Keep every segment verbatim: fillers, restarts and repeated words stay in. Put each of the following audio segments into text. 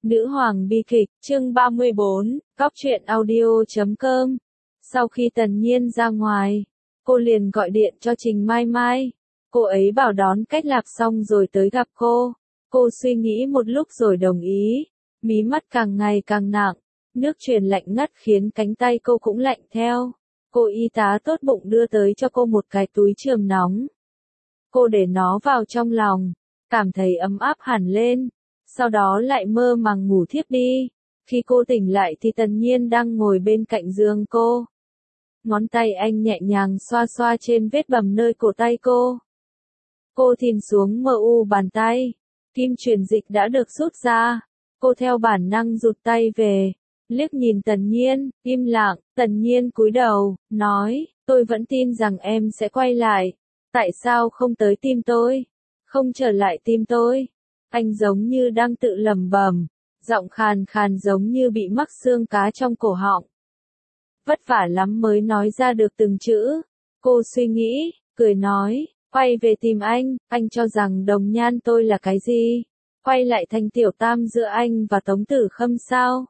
Nữ hoàng bi kịch, chương ba mươi bốn, cóc truyện audio chấm com. Sau khi Tần Nhiên ra ngoài, cô liền gọi điện cho Trình Mai Mai. Cô ấy bảo đón Cách Lạp xong rồi tới gặp cô. Cô suy nghĩ một lúc rồi đồng ý. Mí mắt càng ngày càng nặng, nước truyền lạnh ngắt khiến cánh tay cô cũng lạnh theo. Cô y tá tốt bụng đưa tới cho cô một cái túi chườm nóng. Cô để nó vào trong lòng, cảm thấy ấm áp hẳn lên. Sau đó lại mơ màng ngủ thiếp đi. Khi cô tỉnh lại thì Tần Nhiên đang ngồi bên cạnh giường cô. Ngón tay anh nhẹ nhàng xoa xoa trên vết bầm nơi cổ tay cô. Cô thìn xuống mờ u bàn tay. Kim truyền dịch đã được rút ra. Cô theo bản năng rụt tay về. Liếc nhìn Tần Nhiên, im lặng. Tần Nhiên cúi đầu, nói, tôi vẫn tin rằng em sẽ quay lại. Tại sao không tới tìm tôi? Không trở lại tìm tôi? Anh giống như đang tự lẩm bẩm, giọng khàn khàn giống như bị mắc xương cá trong cổ họng. Vất vả lắm mới nói ra được từng chữ. Cô suy nghĩ, cười nói, quay về tìm anh, anh cho rằng Đồng Nhan tôi là cái gì? Quay lại thành tiểu tam giữa anh và Tống Tử Khâm sao?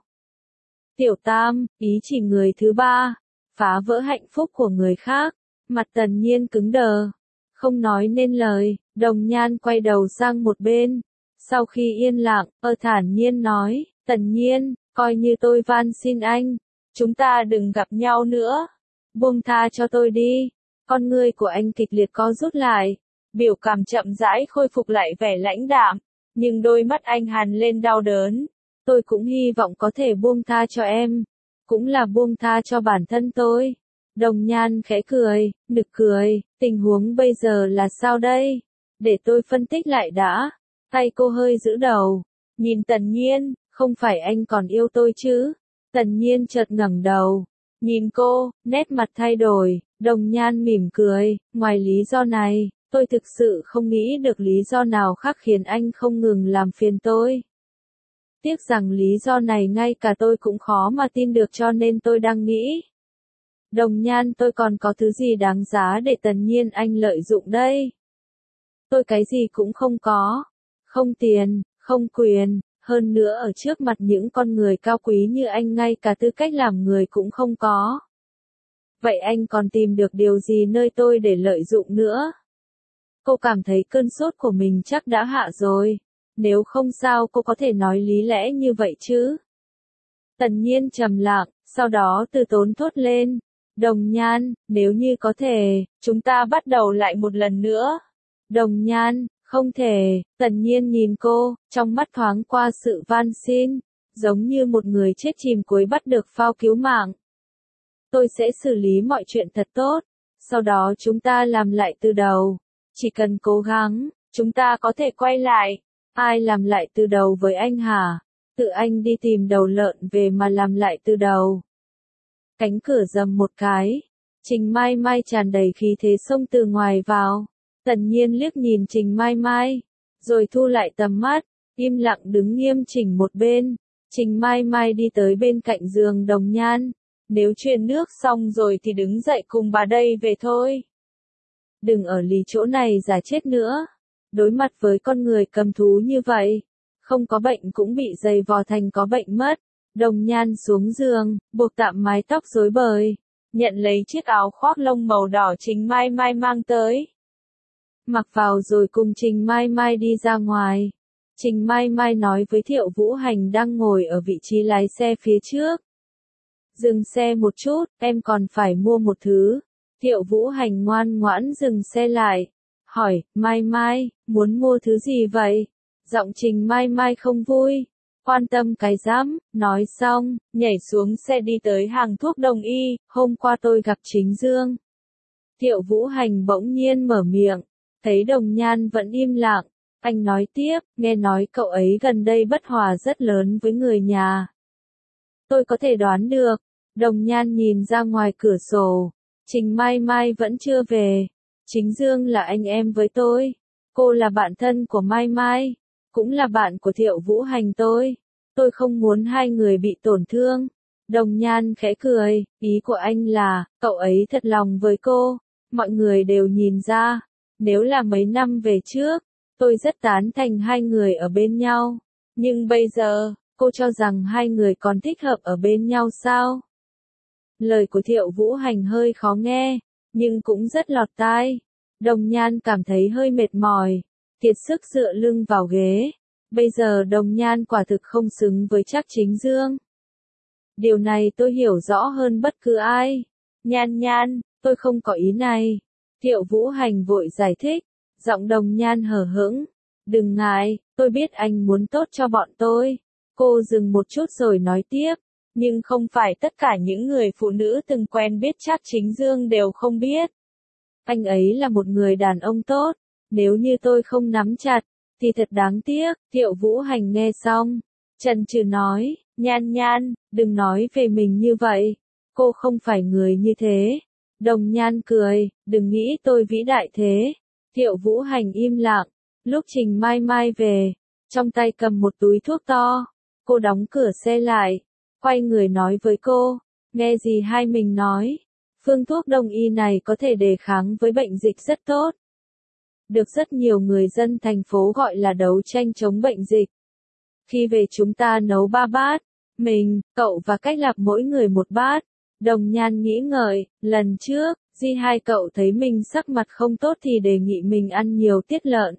Tiểu tam, ý chỉ người thứ ba, phá vỡ hạnh phúc của người khác. Mặt Tần Nhiên cứng đờ, không nói nên lời. Đồng Nhan quay đầu sang một bên. Sau khi yên lặng, ơ thản nhiên nói, Tần Nhiên, coi như tôi van xin anh, chúng ta đừng gặp nhau nữa. Buông tha cho tôi đi. Con ngươi của anh kịch liệt co rút lại, biểu cảm chậm rãi khôi phục lại vẻ lãnh đạm, nhưng đôi mắt anh hằn lên đau đớn. Tôi cũng hy vọng có thể buông tha cho em, cũng là buông tha cho bản thân tôi. Đồng Nhan khẽ cười, nực cười, tình huống bây giờ là sao đây? Để tôi phân tích lại đã. Tay cô hơi giữ đầu, nhìn Tần Nhiên, không phải anh còn yêu tôi chứ? Tần Nhiên chợt ngẩng đầu, nhìn cô, nét mặt thay đổi. Đồng Nhan mỉm cười, ngoài lý do này, tôi thực sự không nghĩ được lý do nào khác khiến anh không ngừng làm phiền tôi. Tiếc rằng lý do này ngay cả tôi cũng khó mà tin được, cho nên tôi đang nghĩ. Đồng Nhan, tôi còn có thứ gì đáng giá để Tần Nhiên anh lợi dụng đây? Tôi cái gì cũng không có. Không tiền, không quyền, hơn nữa ở trước mặt những con người cao quý như anh ngay cả tư cách làm người cũng không có. Vậy anh còn tìm được điều gì nơi tôi để lợi dụng nữa? Cô cảm thấy cơn sốt của mình chắc đã hạ rồi. Nếu không sao cô có thể nói lý lẽ như vậy chứ? Tần Nhiên trầm lặng, sau đó từ tốn thốt lên. Đồng Nhan, nếu như có thể, chúng ta bắt đầu lại một lần nữa. Đồng Nhan, không thể. Tần Nhiên nhìn cô, trong mắt thoáng qua sự van xin, giống như một người chết chìm cuối bắt được phao cứu mạng. Tôi sẽ xử lý mọi chuyện thật tốt, sau đó chúng ta làm lại từ đầu. Chỉ cần cố gắng, chúng ta có thể quay lại. Ai làm lại từ đầu với anh hả? Tự anh đi tìm đầu lợn về mà làm lại từ đầu. Cánh cửa rầm một cái. Trình Mai Mai tràn đầy khí thế xông từ ngoài vào. Tần Nhiên liếc nhìn Trình Mai Mai, rồi thu lại tầm mắt, im lặng đứng nghiêm chỉnh một bên. Trình Mai Mai đi tới bên cạnh giường Đồng Nhan. Nếu truyền nước xong rồi thì đứng dậy cùng bà đây về thôi. Đừng ở lì chỗ này giả chết nữa. Đối mặt với con người cầm thú như vậy, không có bệnh cũng bị dày vò thành có bệnh mất. Đồng Nhan xuống giường, buộc tạm mái tóc rối bời, nhận lấy chiếc áo khoác lông màu đỏ Trình Mai Mai mang tới. Mặc vào rồi cùng Trình Mai Mai đi ra ngoài. Trình Mai Mai nói với Thiệu Vũ Hành đang ngồi ở vị trí lái xe phía trước. Dừng xe một chút, em còn phải mua một thứ. Thiệu Vũ Hành ngoan ngoãn dừng xe lại. Hỏi, Mai Mai, muốn mua thứ gì vậy? Giọng Trình Mai Mai không vui. Quan tâm cái rắm, nói xong, nhảy xuống xe đi tới hàng thuốc Đông y. Hôm qua tôi gặp Chính Dương. Thiệu Vũ Hành bỗng nhiên mở miệng. Thấy Đồng Nhan vẫn im lặng, anh nói tiếp, nghe nói cậu ấy gần đây bất hòa rất lớn với người nhà. Tôi có thể đoán được. Đồng Nhan nhìn ra ngoài cửa sổ. Trình Mai Mai vẫn chưa về. Chính Dương là anh em với tôi. Cô là bạn thân của Mai Mai, cũng là bạn của Thiệu Vũ Hành tôi. Tôi không muốn hai người bị tổn thương. Đồng Nhan khẽ cười, ý của anh là, cậu ấy thật lòng với cô. Mọi người đều nhìn ra. Nếu là mấy năm về trước, tôi rất tán thành hai người ở bên nhau. Nhưng bây giờ, Cô cho rằng hai người còn thích hợp ở bên nhau sao? Lời của Thiệu Vũ Hành hơi khó nghe, nhưng cũng rất lọt tai. Đồng Nhan cảm thấy hơi mệt mỏi, kiệt sức dựa lưng vào ghế. Bây giờ Đồng Nhan quả thực không xứng với Trác Chính Dương. Điều này tôi hiểu rõ hơn bất cứ ai. Nhan Nhan, tôi không có ý này. Thiệu Vũ Hành vội giải thích, giọng Đồng Nhan hờ hững. Đừng ngại, tôi biết anh muốn tốt cho bọn tôi. Cô dừng một chút rồi nói tiếp. Nhưng không phải tất cả những người phụ nữ từng quen biết Trác Chính Dương đều không biết. Anh ấy là một người đàn ông tốt. Nếu như tôi không nắm chặt, thì thật đáng tiếc. Thiệu Vũ Hành nghe xong, chần chừ nói, Nhan Nhan, đừng nói về mình như vậy. Cô không phải người như thế. Đồng Nhan cười, đừng nghĩ tôi vĩ đại thế. Thiệu Vũ Hành im lặng. Lúc Trình Mai Mai về, trong tay cầm một túi thuốc to. Cô đóng cửa xe lại, quay người nói với cô, nghe gì hai mình nói. Phương thuốc đông y này có thể đề kháng với bệnh dịch rất tốt. Được rất nhiều người dân thành phố gọi là đấu tranh chống bệnh dịch. Khi về chúng ta nấu ba bát, mình, cậu và Cách Lạp mỗi người một bát. Đồng Nhan nghĩ ngợi, lần trước, Di hai cậu thấy mình sắc mặt không tốt thì đề nghị mình ăn nhiều tiết lợn.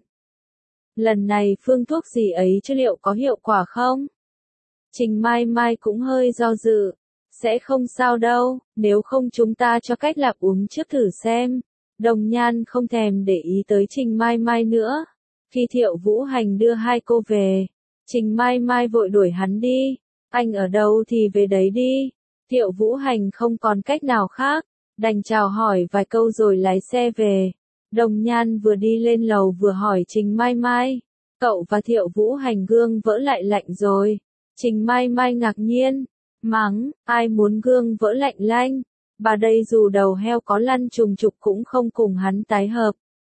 Lần này phương thuốc gì ấy chứ liệu có hiệu quả không? Trình Mai Mai cũng hơi do dự. Sẽ không sao đâu, nếu không chúng ta cho Cách Lạp uống trước thử xem. Đồng Nhan không thèm để ý tới Trình Mai Mai nữa. Khi Thiệu Vũ Hành đưa hai cô về, Trình Mai Mai vội đuổi hắn đi. Anh ở đâu thì về đấy đi. Thiệu Vũ Hành không còn cách nào khác, đành chào hỏi vài câu rồi lái xe về. Đồng Nhan vừa đi lên lầu vừa hỏi Trình Mai Mai, cậu và Thiệu Vũ Hành gương vỡ lại lạnh rồi. Trình Mai Mai ngạc nhiên, mắng, ai muốn gương vỡ lạnh lanh, bà đây dù đầu heo có lăn trùng trục cũng không cùng hắn tái hợp.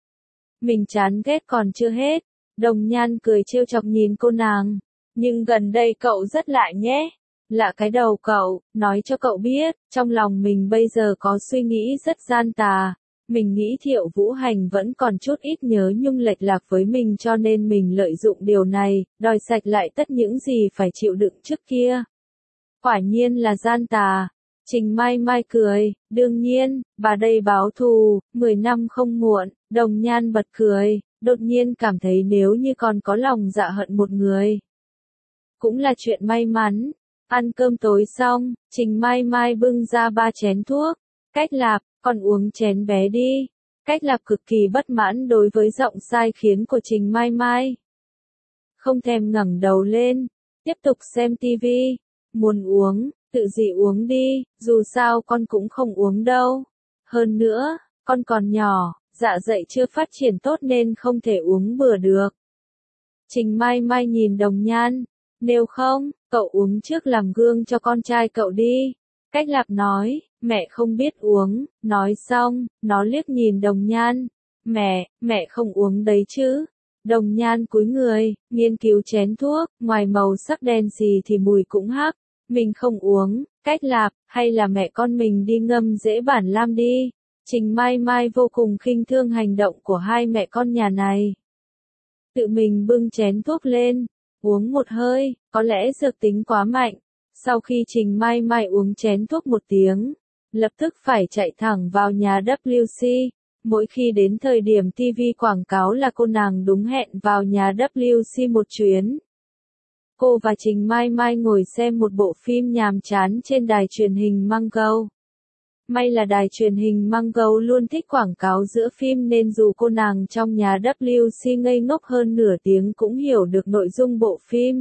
Mình chán ghét còn chưa hết. Đồng Nhan cười trêu chọc nhìn cô nàng, nhưng gần đây cậu rất lạ nhé. Lạ cái đầu cậu, nói cho cậu biết, trong lòng mình bây giờ có suy nghĩ rất gian tà. Mình nghĩ Thiệu Vũ Hành vẫn còn chút ít nhớ nhung lệch lạc với mình cho nên mình lợi dụng điều này, đòi sạch lại tất những gì phải chịu đựng trước kia. Quả nhiên là gian tà. Trình Mai Mai cười, đương nhiên, bà đây báo thù, mười năm không muộn. Đồng Nhan bật cười, đột nhiên cảm thấy nếu như còn có lòng dạ hận một người, cũng là chuyện may mắn. Ăn cơm tối xong, Trình Mai Mai bưng ra ba chén thuốc. Cách Lạp, con uống chén bé đi. Cách Lạp cực kỳ bất mãn đối với giọng sai khiến của Trình Mai Mai. Không thèm ngẩng đầu lên, tiếp tục xem tivi. Muốn uống, tự gì uống đi, dù sao con cũng không uống đâu. Hơn nữa, con còn nhỏ, dạ dày chưa phát triển tốt nên không thể uống bừa được. Trình Mai Mai nhìn Đồng Nhan, nếu không, cậu uống trước làm gương cho con trai cậu đi. Cách Lạp nói, mẹ không biết uống. Nói xong, nó liếc nhìn Đồng Nhan. Mẹ, mẹ không uống đấy chứ. Đồng Nhan cúi người, nghiên cứu chén thuốc, ngoài màu sắc đen xì thì mùi cũng hắc. Mình không uống. Cách Lạp, hay là mẹ con mình đi ngâm dễ bản lam đi. Trình Mai Mai vô cùng khinh thương hành động của hai mẹ con nhà này. Tự mình bưng chén thuốc lên, uống một hơi, có lẽ dược tính quá mạnh. Sau khi Trình Mai Mai uống chén thuốc một tiếng, lập tức phải chạy thẳng vào nhà W C. Mỗi khi đến thời điểm ti vi quảng cáo là cô nàng đúng hẹn vào nhà W C một chuyến. Cô và Trình Mai Mai ngồi xem một bộ phim nhàm chán trên đài truyền hình Mango. May là đài truyền hình Mango luôn thích quảng cáo giữa phim nên dù cô nàng trong nhà W C ngây ngốc hơn nửa tiếng cũng hiểu được nội dung bộ phim.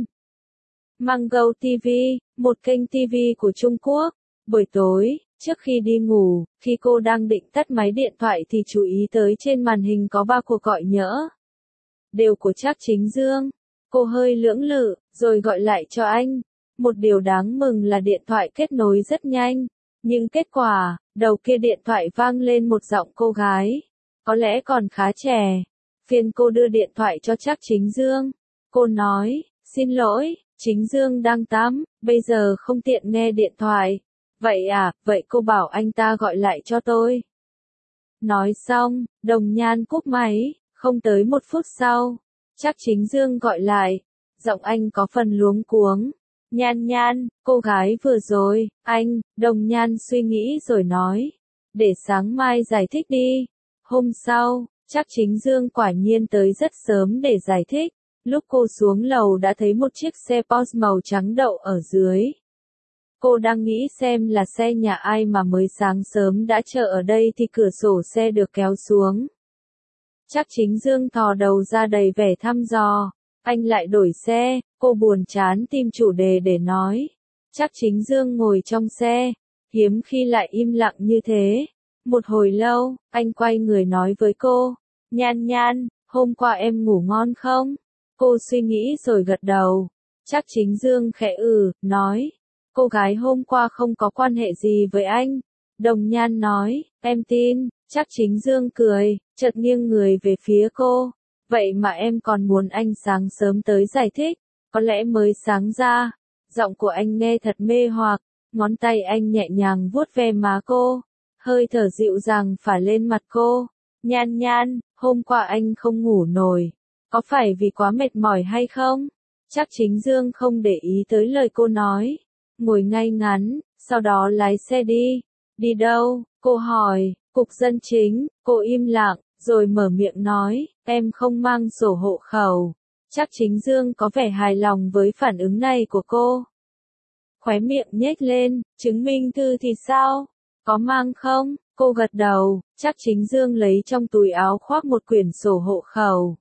Mango ti vi, một kênh ti vi của Trung Quốc. Buổi tối, trước khi đi ngủ, khi cô đang định tắt máy điện thoại thì chú ý tới trên màn hình có ba cuộc gọi nhỡ. Đều của Trác Chính Dương. Cô hơi lưỡng lự, rồi gọi lại cho anh. Một điều đáng mừng là điện thoại kết nối rất nhanh. Nhưng kết quả, đầu kia điện thoại vang lên một giọng cô gái. Có lẽ còn khá trẻ. Phiền cô đưa điện thoại cho Trác Chính Dương. Cô nói, xin lỗi, Chính Dương đang tắm, bây giờ không tiện nghe điện thoại. Vậy à, vậy cô bảo anh ta gọi lại cho tôi. Nói xong, Đồng Nhan cúp máy, không tới một phút sau. Trác Chính Dương gọi lại. Giọng anh có phần luống cuống. Nhan Nhan, cô gái vừa rồi, anh, Đồng Nhan suy nghĩ rồi nói. Để sáng mai giải thích đi. Hôm sau, Trác Chính Dương quả nhiên tới rất sớm để giải thích. Lúc cô xuống lầu đã thấy một chiếc xe Porsche màu trắng đậu ở dưới. Cô đang nghĩ xem là xe nhà ai mà mới sáng sớm đã chờ ở đây thì cửa sổ xe được kéo xuống. Trác Chính Dương thò đầu ra đầy vẻ thăm dò. Anh lại đổi xe, cô buồn chán tìm chủ đề để nói. Trác Chính Dương ngồi trong xe, hiếm khi lại im lặng như thế. Một hồi lâu, anh quay người nói với cô. Nhan Nhan, hôm qua em ngủ ngon không? Cô suy nghĩ rồi gật đầu. Trác Chính Dương khẽ ừ, nói. Cô gái hôm qua không có quan hệ gì với anh. Đồng Nhan nói, em tin. Trác Chính Dương cười, chợt nghiêng người về phía cô. Vậy mà em còn muốn anh sáng sớm tới giải thích, có lẽ mới sáng ra. Giọng của anh nghe thật mê hoặc, ngón tay anh nhẹ nhàng vuốt ve má cô, hơi thở dịu dàng phả lên mặt cô. Nhan Nhan, hôm qua anh không ngủ nổi, có phải vì quá mệt mỏi hay không? Trác Chính Dương không để ý tới lời cô nói, ngồi ngay ngắn, sau đó lái xe đi. Đi đâu? Cô hỏi. Cục dân chính. Cô im lặng, rồi mở miệng nói, em không mang sổ hộ khẩu. Trác Chính Dương có vẻ hài lòng với phản ứng này của cô. Khóe miệng nhếch lên, chứng minh thư thì sao? Có mang không? Cô gật đầu. Trác Chính Dương lấy trong túi áo khoác một quyển sổ hộ khẩu.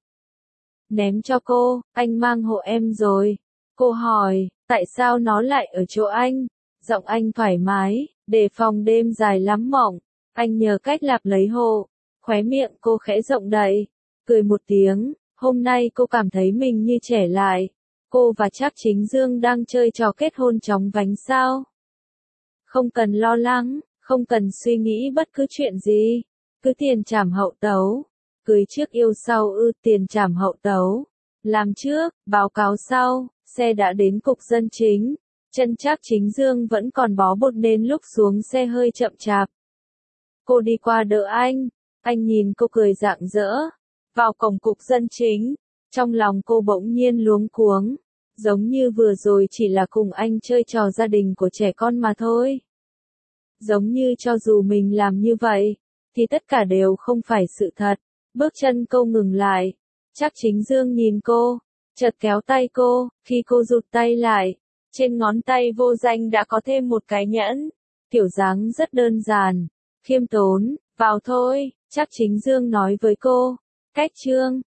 Ném cho cô, anh mang hộ em rồi. Cô hỏi, tại sao nó lại ở chỗ anh? Giọng anh thoải mái, đề phòng đêm dài lắm mộng. Anh nhờ cách lạp lấy hộ. Khóe miệng cô khẽ rộng đậy, cười một tiếng. Hôm nay cô cảm thấy mình như trẻ lại. Cô và Trác Chính Dương đang chơi trò kết hôn chóng vánh sao? Không cần lo lắng, không cần suy nghĩ bất cứ chuyện gì. Cứ tiền trảm hậu tấu. Cưới trước yêu sau ư, tiền trảm hậu tấu. Làm trước, báo cáo sau. Xe đã đến cục dân chính. Chân Trác Chính Dương vẫn còn bó bột nên lúc xuống xe hơi chậm chạp. Cô đi qua đỡ anh. Anh nhìn cô cười rạng rỡ. Vào cổng cục dân chính. Trong lòng cô bỗng nhiên luống cuống. Giống như vừa rồi chỉ là cùng anh chơi trò gia đình của trẻ con mà thôi. Giống như cho dù mình làm như vậy, thì tất cả đều không phải sự thật. Bước chân cô ngừng lại. Trác Chính Dương nhìn cô, chợt kéo tay cô. Khi cô rụt tay lại, trên ngón tay vô danh đã có thêm một cái nhẫn. Kiểu dáng rất đơn giản, khiêm tốn. Vào thôi, Trác Chính Dương nói với cô. Cách chương